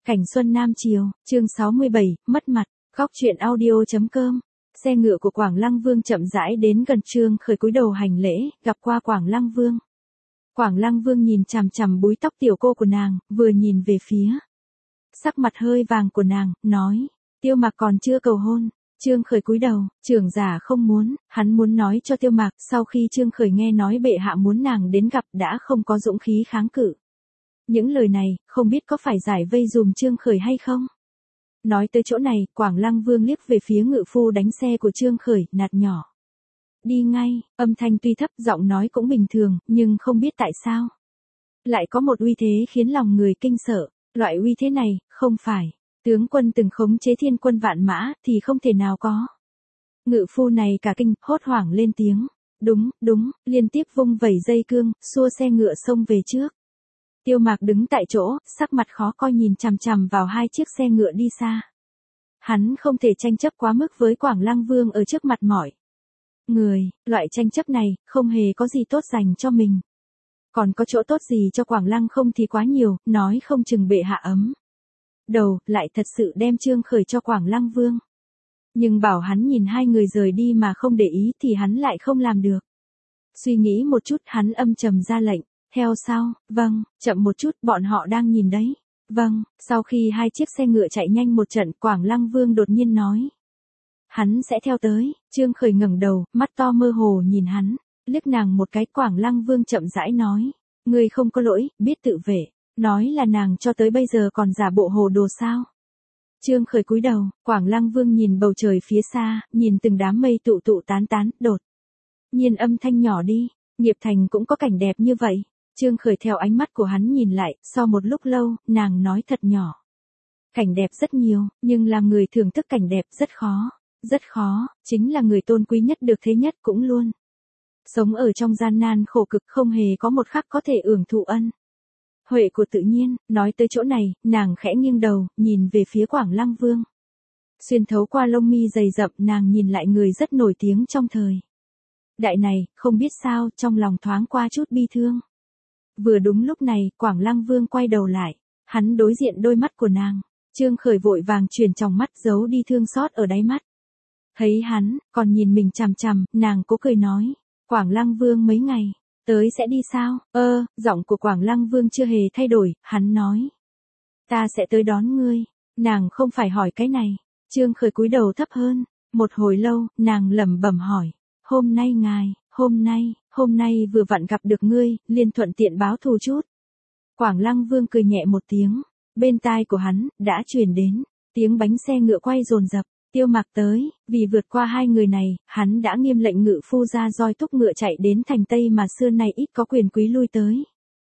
Cảnh xuân Nam Chiều, chương 67, mất mặt, góc truyện audio.com. Xe ngựa của Quảng Lăng Vương chậm rãi đến gần Trương Khởi cúi đầu hành lễ, gặp qua Quảng Lăng Vương. Quảng Lăng Vương nhìn chằm chằm búi tóc tiểu cô của nàng, vừa nhìn về phía sắc mặt hơi vàng của nàng, nói, Tiêu Mạc còn chưa cầu hôn. Trương Khởi cúi đầu, trưởng giả không muốn, hắn muốn nói cho Tiêu Mạc, sau khi Trương Khởi nghe nói bệ hạ muốn nàng đến gặp đã không có dũng khí kháng cự. Những lời này, không biết có phải giải vây dùm Trương Khởi hay không? Nói tới chỗ này, Quảng Lăng Vương liếc về phía ngự phu đánh xe của Trương Khởi, nạt nhỏ. Đi ngay, âm thanh tuy thấp, giọng nói cũng bình thường, nhưng không biết tại sao. Lại có một uy thế khiến lòng người kinh sợ, loại uy thế này, không phải tướng quân từng khống chế thiên quân vạn mã, thì không thể nào có. Ngự phu này cả kinh, hốt hoảng lên tiếng. Đúng, liên tiếp vung vẩy dây cương, xua xe ngựa xông về trước. Tiêu Mạc đứng tại chỗ, sắc mặt khó coi nhìn chằm chằm vào hai chiếc xe ngựa đi xa. Hắn không thể tranh chấp quá mức với Quảng Lăng Vương ở trước mặt mọi người, loại tranh chấp này, không hề có gì tốt dành cho mình. Còn có chỗ tốt gì cho Quảng Lăng không thì quá nhiều, nói không chừng bệ hạ ấm đầu, lại thật sự đem Trương Khởi cho Quảng Lăng Vương. Nhưng bảo hắn nhìn hai người rời đi mà không để ý thì hắn lại không làm được. Suy nghĩ một chút, hắn âm trầm ra lệnh. Theo sau, vâng, chậm một chút, bọn họ đang nhìn đấy. Vâng, sau khi hai chiếc xe ngựa chạy nhanh một trận, Quảng Lăng Vương đột nhiên nói. Hắn sẽ theo tới. Trương Khởi ngẩng đầu, mắt to mơ hồ nhìn hắn, liếc nàng một cái. Quảng Lăng Vương chậm rãi nói. Ngươi không có lỗi, biết tự vệ. Nói là nàng cho tới bây giờ còn giả bộ hồ đồ sao. Trương Khởi cúi đầu, Quảng Lăng Vương nhìn bầu trời phía xa, nhìn từng đám mây tụ tán, đột nhiên âm thanh nhỏ đi. Nghiệp thành cũng có cảnh đẹp như vậy. Trương Khởi theo ánh mắt của hắn nhìn lại, sau một lúc lâu, nàng nói thật nhỏ. Cảnh đẹp rất nhiều, nhưng làm người thưởng thức cảnh đẹp rất khó, chính là người tôn quý nhất được thế nhất cũng luôn. Sống ở trong gian nan khổ cực không hề có một khắc có thể hưởng thụ ân huệ của tự nhiên. Nói tới chỗ này, nàng khẽ nghiêng đầu, nhìn về phía Quảng Lăng Vương. Xuyên thấu qua lông mi dày rậm, nàng nhìn lại người rất nổi tiếng trong thời đại này, không biết sao, trong lòng thoáng qua chút bi thương. Vừa đúng lúc này, Quảng Lăng Vương quay đầu lại, hắn đối diện đôi mắt của nàng. Trương Khởi vội vàng chuyển tròng mắt giấu đi thương xót ở đáy mắt. Thấy hắn, còn nhìn mình chằm chằm, nàng cố cười nói, Quảng Lăng Vương mấy ngày tới sẽ đi sao? Giọng của Quảng Lăng Vương chưa hề thay đổi, hắn nói. Ta sẽ tới đón ngươi. Nàng không phải hỏi cái này. Trương Khởi cúi đầu thấp hơn. Một hồi lâu, nàng lẩm bẩm hỏi. Hôm nay ngài, hôm nay vừa vặn gặp được ngươi, liền thuận tiện báo thù chút. Quảng Lăng Vương cười nhẹ một tiếng. Bên tai của hắn, đã truyền đến tiếng bánh xe ngựa quay dồn dập. Tiêu Mạc tới, vì vượt qua hai người này, hắn đã nghiêm lệnh ngự phu ra roi thúc ngựa chạy đến thành Tây mà xưa nay ít có quyền quý lui tới.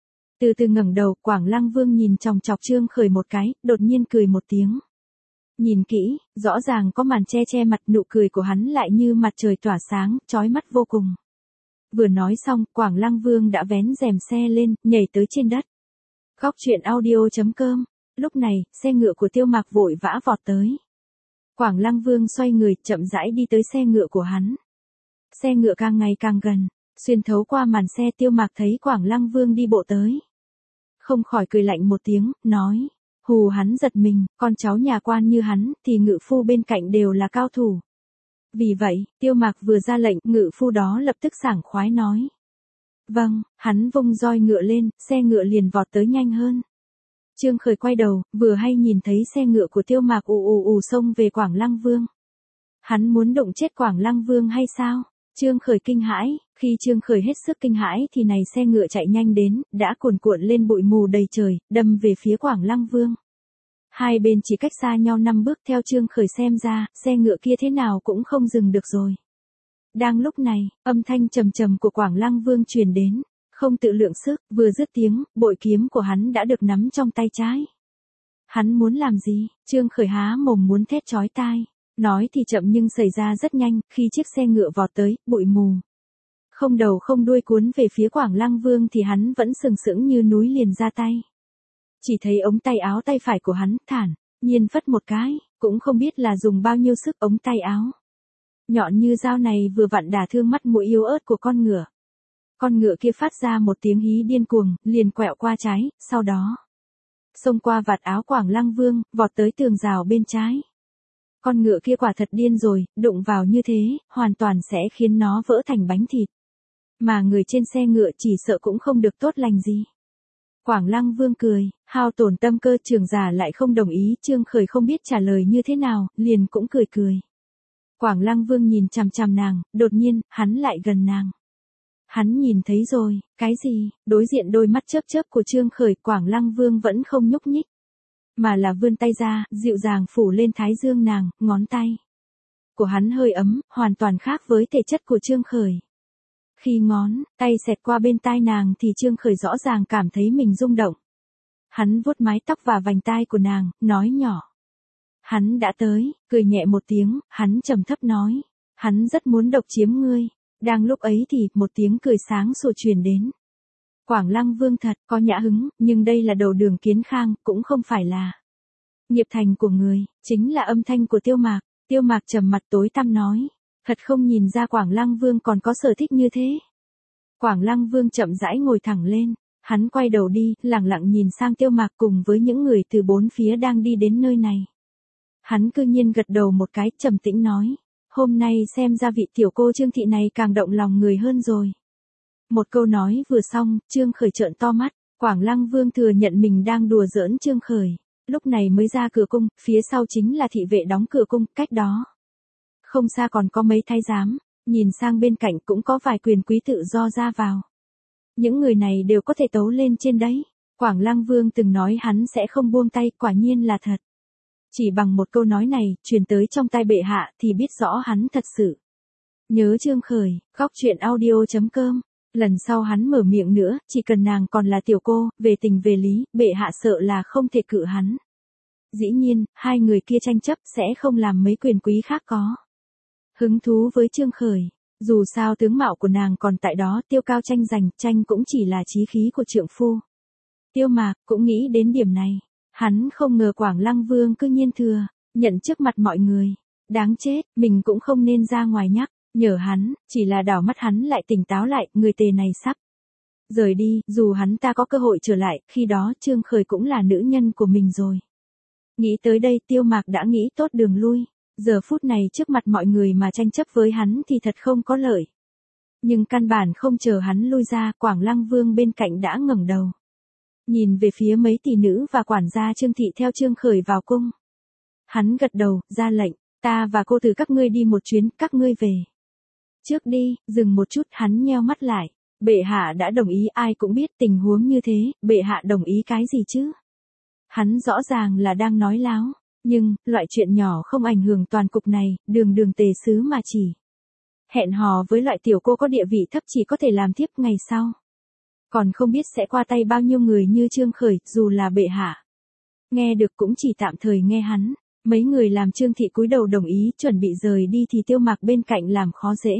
Từ từ ngẩng đầu, Quảng Lăng Vương nhìn chòng chọc Trương Khởi một cái, đột nhiên cười một tiếng. Nhìn kỹ, rõ ràng có màn che mặt, nụ cười của hắn lại như mặt trời tỏa sáng, chói mắt vô cùng. Vừa nói xong, Quảng Lăng Vương đã vén rèm xe lên, nhảy tới trên đất. Góc truyện audio.com. Lúc này, xe ngựa của Tiêu Mạc vội vã vọt tới. Quảng Lăng Vương xoay người, chậm rãi đi tới xe ngựa của hắn. Xe ngựa càng ngày càng gần, xuyên thấu qua màn xe. Tiêu Mạc thấy Quảng Lăng Vương đi bộ tới. Không khỏi cười lạnh một tiếng, nói. Hù hắn giật mình, con cháu nhà quan như hắn, thì ngự phu bên cạnh đều là cao thủ. Vì vậy, Tiêu Mạc vừa ra lệnh, ngự phu đó lập tức sảng khoái nói. Vâng, hắn vung roi ngựa lên, xe ngựa liền vọt tới nhanh hơn. Trương Khởi quay đầu, vừa hay nhìn thấy xe ngựa của Tiêu Mạc ù xông về Quảng Lăng Vương. Hắn muốn đụng chết Quảng Lăng Vương hay sao? Trương Khởi kinh hãi, khi Trương Khởi hết sức kinh hãi thì này xe ngựa chạy nhanh đến, đã cuồn cuộn lên bụi mù đầy trời, đâm về phía Quảng Lăng Vương. Hai bên chỉ cách xa nhau 5 bước. Theo Trương Khởi xem ra, xe ngựa kia thế nào cũng không dừng được rồi. Đang lúc này, âm thanh trầm của Quảng Lăng Vương truyền đến. Không tự lượng sức, vừa dứt tiếng, bội kiếm của hắn đã được nắm trong tay trái. Hắn muốn làm gì? Trương Khởi há mồm muốn thét chói tai. Nói thì chậm nhưng xảy ra rất nhanh, khi chiếc xe ngựa vọt tới, bụi mù không đầu không đuôi cuốn về phía Quảng Lăng Vương thì hắn vẫn sừng sững như núi liền ra tay. Chỉ thấy ống tay áo tay phải của hắn, thản nhiên phất một cái, cũng không biết là dùng bao nhiêu sức. Ống tay áo nhọn như dao này vừa vặn đả thương mắt mũi yếu ớt của con ngựa. Con ngựa kia phát ra một tiếng hí điên cuồng, liền quẹo qua trái, sau đó xông qua vạt áo Quảng Lăng Vương, vọt tới tường rào bên trái. Con ngựa kia quả thật điên rồi, đụng vào như thế, hoàn toàn sẽ khiến nó vỡ thành bánh thịt. Mà người trên xe ngựa chỉ sợ cũng không được tốt lành gì. Quảng Lăng Vương cười, hao tổn tâm cơ, trưởng giả lại không đồng ý, Trương Khởi không biết trả lời như thế nào, liền cũng cười cười. Quảng Lăng Vương nhìn chằm chằm nàng, đột nhiên, hắn lại gần nàng. Hắn nhìn thấy rồi, cái gì? Đối diện đôi mắt chớp chớp của Trương Khởi, Quảng Lăng Vương vẫn không nhúc nhích, mà là vươn tay ra, dịu dàng phủ lên thái dương nàng, ngón tay của hắn hơi ấm, hoàn toàn khác với thể chất của Trương Khởi. Khi ngón tay xẹt qua bên tai nàng thì Trương Khởi rõ ràng cảm thấy mình rung động. Hắn vuốt mái tóc và vành tai của nàng, nói nhỏ. Hắn đã tới, cười nhẹ một tiếng, hắn trầm thấp nói. Hắn rất muốn độc chiếm ngươi. Đang lúc ấy thì, một tiếng cười sáng sủa truyền đến. Quảng Lăng Vương thật có nhã hứng, nhưng đây là đầu đường Kiến Khang, cũng không phải là nghiệp thành của người, chính là âm thanh của Tiêu Mạc. Tiêu Mạc trầm mặt tối tăm nói. Thật không nhìn ra Quảng Lăng Vương còn có sở thích như thế. Quảng Lăng Vương chậm rãi ngồi thẳng lên, hắn quay đầu đi, lặng lặng nhìn sang Tiêu Mạc cùng với những người từ bốn phía đang đi đến nơi này. Hắn cư nhiên gật đầu một cái, trầm tĩnh nói, hôm nay xem ra vị tiểu cô Trương thị này càng động lòng người hơn rồi. Một câu nói vừa xong, Trương Khởi trợn to mắt, Quảng Lăng Vương thừa nhận mình đang đùa giỡn Trương Khởi, lúc này mới ra cửa cung, phía sau chính là thị vệ đóng cửa cung, cách đó không xa còn có mấy thái giám, nhìn sang bên cạnh cũng có vài quyền quý tự do ra vào. Những người này đều có thể tấu lên trên đấy. Quảng Lăng Vương từng nói hắn sẽ không buông tay, quả nhiên là thật. Chỉ bằng một câu nói này, truyền tới trong tai bệ hạ thì biết rõ hắn thật sự nhớ Trương Khởi. Góc truyện audio.com. Lần sau hắn mở miệng nữa, chỉ cần nàng còn là tiểu cô, về tình về lý, bệ hạ sợ là không thể cự hắn. Dĩ nhiên, hai người kia tranh chấp sẽ không làm mấy quyền quý khác có hứng thú với Trương Khởi. Dù sao tướng mạo của nàng còn tại đó, Tiêu Cao tranh giành, tranh cũng chỉ là chí khí của trượng phu. Tiêu Mạc cũng nghĩ đến điểm này. Hắn không ngờ Quảng Lăng Vương cư nhiên thừa nhận trước mặt mọi người. Đáng chết, mình cũng không nên ra ngoài nhắc nhở hắn, chỉ là đảo mắt hắn lại tỉnh táo lại, người tề này sắp rời đi, dù hắn ta có cơ hội trở lại, khi đó Trương Khởi cũng là nữ nhân của mình rồi. Nghĩ tới đây, Tiêu Mạc đã nghĩ tốt đường lui. Giờ phút này trước mặt mọi người mà tranh chấp với hắn thì thật không có lợi. Nhưng căn bản không chờ hắn lui ra, Quảng Lăng Vương bên cạnh đã ngẩng đầu. Nhìn về phía mấy tỷ nữ và quản gia Trương thị theo Trương Khởi vào cung. Hắn gật đầu, ra lệnh, ta và cô từ các ngươi đi một chuyến, các ngươi về trước đi. Dừng một chút, hắn nheo mắt lại. Bệ hạ đã đồng ý, ai cũng biết tình huống như thế, bệ hạ đồng ý cái gì chứ? Hắn rõ ràng là đang nói láo. Nhưng, loại chuyện nhỏ không ảnh hưởng toàn cục này, đường tề sứ mà chỉ hẹn hò với loại tiểu cô có địa vị thấp chỉ có thể làm tiếp ngày sau. Còn không biết sẽ qua tay bao nhiêu người như Trương Khởi, dù là bệ hạ nghe được cũng chỉ tạm thời nghe hắn. Mấy người làm Trương thị cúi đầu đồng ý chuẩn bị rời đi thì Tiêu Mạc bên cạnh làm khó dễ.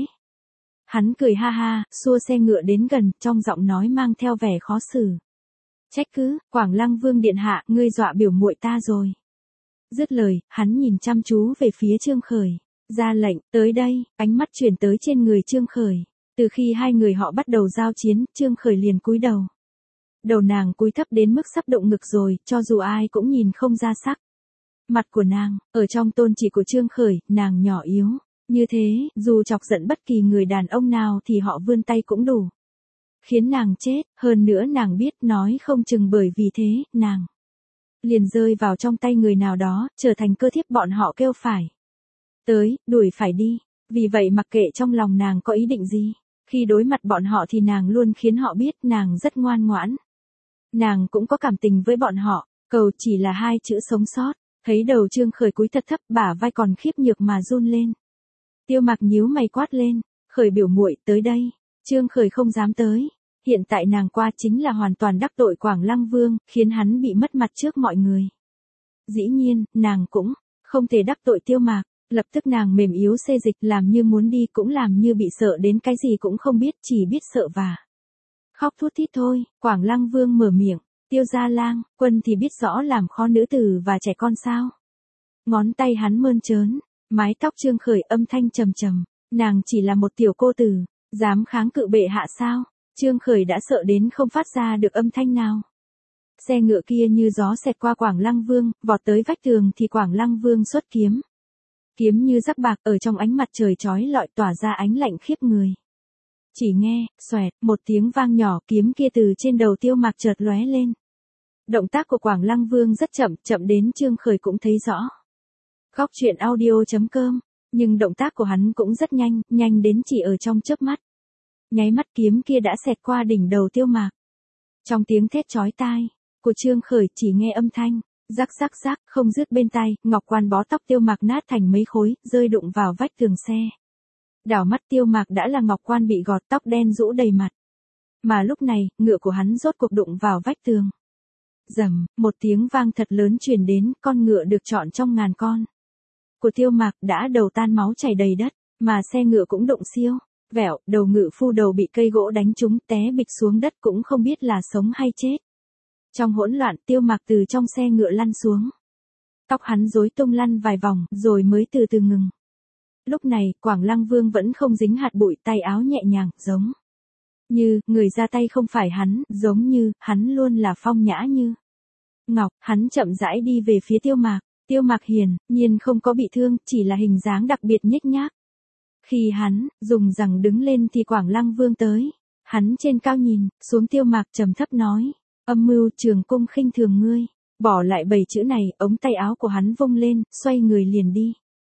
Hắn cười ha ha, xua xe ngựa đến gần, trong giọng nói mang theo vẻ khó xử. Trách cứ, Quảng Lăng Vương điện hạ, ngươi dọa biểu muội ta rồi. Dứt lời, hắn nhìn chăm chú về phía Trương Khởi, ra lệnh, tới đây, ánh mắt chuyển tới trên người Trương Khởi. Từ khi hai người họ bắt đầu giao chiến, Trương Khởi liền cúi đầu. Đầu nàng cúi thấp đến mức sắp động ngực rồi, cho dù ai cũng nhìn không ra sắc mặt của nàng. Ở trong tôn chỉ của Trương Khởi, nàng nhỏ yếu như thế, dù chọc giận bất kỳ người đàn ông nào thì họ vươn tay cũng đủ khiến nàng chết. Hơn nữa nàng biết, nói không chừng bởi vì thế, nàng liền rơi vào trong tay người nào đó, trở thành cơ thiếp bọn họ kêu phải tới, đuổi phải đi. Vì vậy mặc kệ trong lòng nàng có ý định gì, khi đối mặt bọn họ thì nàng luôn khiến họ biết nàng rất ngoan ngoãn. Nàng cũng có cảm tình với bọn họ, cầu chỉ là hai chữ sống sót. Thấy đầu Trương Khởi cúi thật thấp, bả vai còn khiếp nhược mà run lên. Tiêu Mạc nhíu mày quát lên, Khởi biểu muội tới đây. Trương Khởi không dám tới. Hiện tại nàng qua chính là hoàn toàn đắc tội Quảng Lăng Vương, khiến hắn bị mất mặt trước mọi người. Dĩ nhiên, nàng cũng không thể đắc tội Tiêu Mạc. Lập tức nàng mềm yếu xê dịch, làm như muốn đi cũng làm như bị sợ đến cái gì cũng không biết, chỉ biết sợ và khóc thút thít thôi. Quảng Lăng Vương mở miệng, Tiêu gia lang, quân thì biết rõ làm khó nữ tử và trẻ con sao. Ngón tay hắn mơn trớn, mái tóc Trương Khởi âm thanh trầm trầm, nàng chỉ là một tiểu cô tử, dám kháng cự bệ hạ sao? Trương Khởi đã sợ đến không phát ra được âm thanh nào. Xe ngựa kia như gió xẹt qua Quảng Lăng Vương, vọt tới vách tường thì Quảng Lăng Vương xuất kiếm. Kiếm như rắc bạc ở trong ánh mặt trời chói lọi tỏa ra ánh lạnh khiếp người. Chỉ nghe, xoẹt, một tiếng vang nhỏ, kiếm kia từ trên đầu Tiêu Mạc chợt lóe lên. Động tác của Quảng Lăng Vương rất chậm, chậm đến Trương Khởi cũng thấy rõ. Góc truyện audio.com, nhưng động tác của hắn cũng rất nhanh, nhanh đến chỉ ở trong chớp mắt. Nháy mắt kiếm kia đã xẹt qua đỉnh đầu Tiêu Mạc. Trong tiếng thét chói tai của Trương Khởi chỉ nghe âm thanh, rắc rắc rắc, không dứt bên tai, ngọc quan bó tóc Tiêu Mạc nát thành mấy khối, rơi đụng vào vách tường xe. Đảo mắt Tiêu Mạc đã là ngọc quan bị gọt, tóc đen rũ đầy mặt. Mà lúc này, ngựa của hắn rốt cuộc đụng vào vách tường. Rầm, một tiếng vang thật lớn truyền đến, con ngựa được chọn trong ngàn con của Tiêu Mạc đã đầu tan máu chảy đầy đất, mà xe ngựa cũng đụng siêu. Vẹo, đầu ngựa phu đầu bị cây gỗ đánh trúng té bịch xuống đất cũng không biết là sống hay chết. Trong hỗn loạn Tiêu Mạc từ trong xe ngựa lăn xuống. Tóc hắn rối tung lăn vài vòng rồi mới từ từ ngừng. Lúc này Quảng Lăng Vương vẫn không dính hạt bụi, tay áo nhẹ nhàng, giống như người ra tay không phải hắn, giống như hắn luôn là phong nhã như ngọc. Hắn chậm rãi đi về phía Tiêu Mạc. Tiêu Mạc hiển nhiên không có bị thương, chỉ là hình dáng đặc biệt nhếch nhác. Khi hắn dùng rằng đứng lên thì Quảng Lăng Vương tới. Hắn trên cao nhìn xuống Tiêu Mạc trầm thấp nói, âm mưu Trường Cung khinh thường ngươi. Bỏ lại 7 chữ này, ống tay áo của hắn vung lên, xoay người liền đi.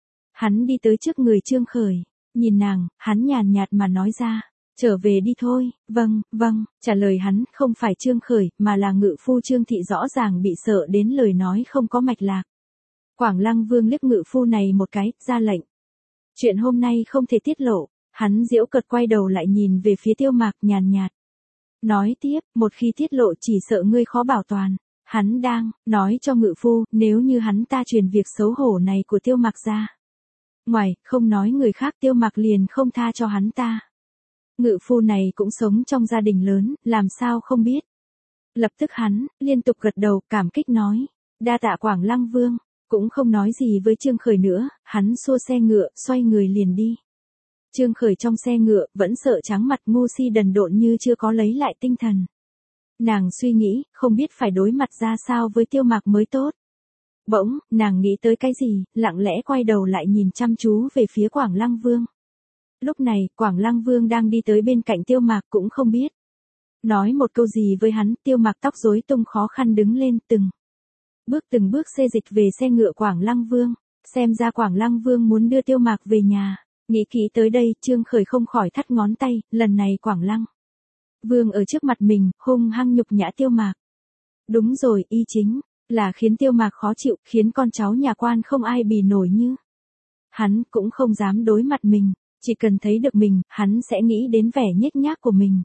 Hắn đi tới trước người Trương Khởi, nhìn nàng, hắn nhàn nhạt mà nói ra, trở về đi thôi. Vâng, vâng, trả lời hắn không phải Trương Khởi, mà là ngự phu Trương Thị, rõ ràng bị sợ đến lời nói không có mạch lạc. Quảng Lăng Vương liếc ngự phu này một cái, ra lệnh. Chuyện hôm nay không thể tiết lộ. Hắn giễu cợt quay đầu lại nhìn về phía Tiêu Mạc, nhàn nhạt. Nói tiếp, một khi tiết lộ chỉ sợ ngươi khó bảo toàn. Hắn đang nói cho ngự phu, nếu như hắn ta truyền việc xấu hổ này của Tiêu Mạc ra ngoài, không nói người khác, Tiêu Mạc liền không tha cho hắn ta. Ngự phu này cũng sống trong gia đình lớn, làm sao không biết. Lập tức hắn liên tục gật đầu, cảm kích nói, đa tạ Quảng Lăng Vương. Cũng không nói gì với Trương Khởi nữa, hắn xua xe ngựa, xoay người liền đi. Trương Khởi trong xe ngựa, vẫn sợ trắng mặt, ngu si đần độn như chưa có lấy lại tinh thần. Nàng suy nghĩ, không biết phải đối mặt ra sao với Tiêu Mạc mới tốt. Bỗng, nàng nghĩ tới cái gì, lặng lẽ quay đầu lại nhìn chăm chú về phía Quảng Lăng Vương. Lúc này, Quảng Lăng Vương đang đi tới bên cạnh Tiêu Mạc cũng không biết nói một câu gì với hắn. Tiêu Mạc tóc rối tung khó khăn đứng lên, từng bước xê dịch về xe ngựa Quảng Lăng Vương. Xem ra Quảng Lăng Vương muốn đưa Tiêu Mạc về nhà. Nghĩ kỹ tới đây, Trương Khởi không khỏi thắt ngón tay, lần này Quảng Lăng Vương ở trước mặt mình, hung hăng nhục nhã Tiêu Mạc. Đúng rồi, y chính là khiến Tiêu Mạc khó chịu, khiến con cháu nhà quan không ai bì nổi như hắn, cũng không dám đối mặt mình, chỉ cần thấy được mình, hắn sẽ nghĩ đến vẻ nhếch nhác của mình.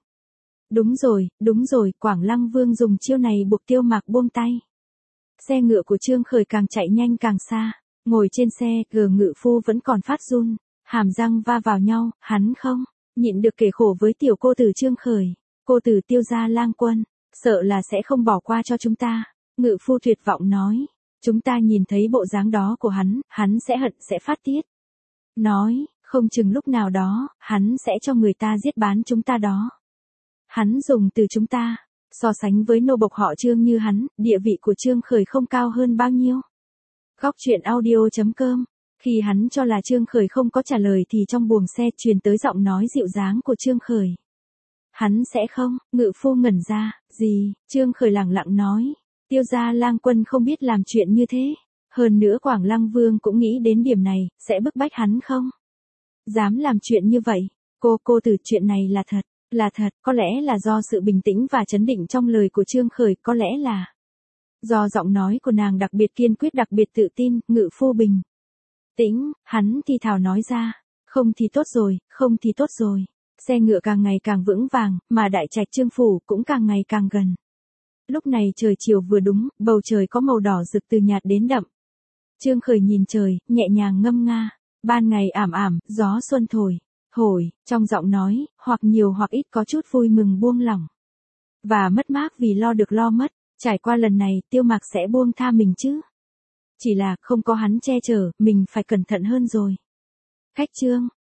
Đúng rồi, Quảng Lăng Vương dùng chiêu này buộc Tiêu Mạc buông tay. Xe ngựa của Trương Khởi càng chạy nhanh càng xa, ngồi trên xe, ngự phu vẫn còn phát run, hàm răng va vào nhau, hắn không nhịn được kể khổ với tiểu cô tử Trương Khởi, cô tử Tiêu gia lang quân, sợ là sẽ không bỏ qua cho chúng ta. Ngự phu tuyệt vọng nói, chúng ta nhìn thấy bộ dáng đó của hắn sẽ hận, sẽ phát tiết. Nói, không chừng lúc nào đó, hắn sẽ cho người ta giết bán chúng ta đó. Hắn dùng từ chúng ta, so sánh với nô bộc họ Trương như hắn, địa vị của Trương Khởi không cao hơn bao nhiêu. Góc truyện audio.com, khi hắn cho là Trương Khởi không có trả lời thì trong buồng xe truyền tới giọng nói dịu dàng của Trương Khởi. Hắn sẽ không. Ngự phu ngẩn ra, gì? Trương Khởi lẳng lặng nói, Tiêu gia lang quân không biết làm chuyện như thế. Hơn nữa Quảng Lăng Vương cũng nghĩ đến điểm này, sẽ bức bách hắn không dám làm chuyện như vậy. Cô tử, chuyện này là thật, có lẽ là do sự bình tĩnh và trấn định trong lời của Trương Khởi, có lẽ là do giọng nói của nàng đặc biệt kiên quyết, đặc biệt tự tin. Ngự phu bình tĩnh, hắn thì thào nói ra, không thì tốt rồi. Xe ngựa càng ngày càng vững vàng, mà đại trạch Trương phủ cũng càng ngày càng gần. Lúc này trời chiều vừa đúng, bầu trời có màu đỏ rực từ nhạt đến đậm. Trương Khởi nhìn trời, nhẹ nhàng ngâm nga, ban ngày ảm ảm, gió xuân thổi, trong giọng nói, hoặc nhiều hoặc ít có chút vui mừng buông lỏng. Và mất mát vì lo được lo mất, trải qua lần này, Tiêu Mạc sẽ buông tha mình chứ. Chỉ là, không có hắn che chở, mình phải cẩn thận hơn rồi. Khách Trương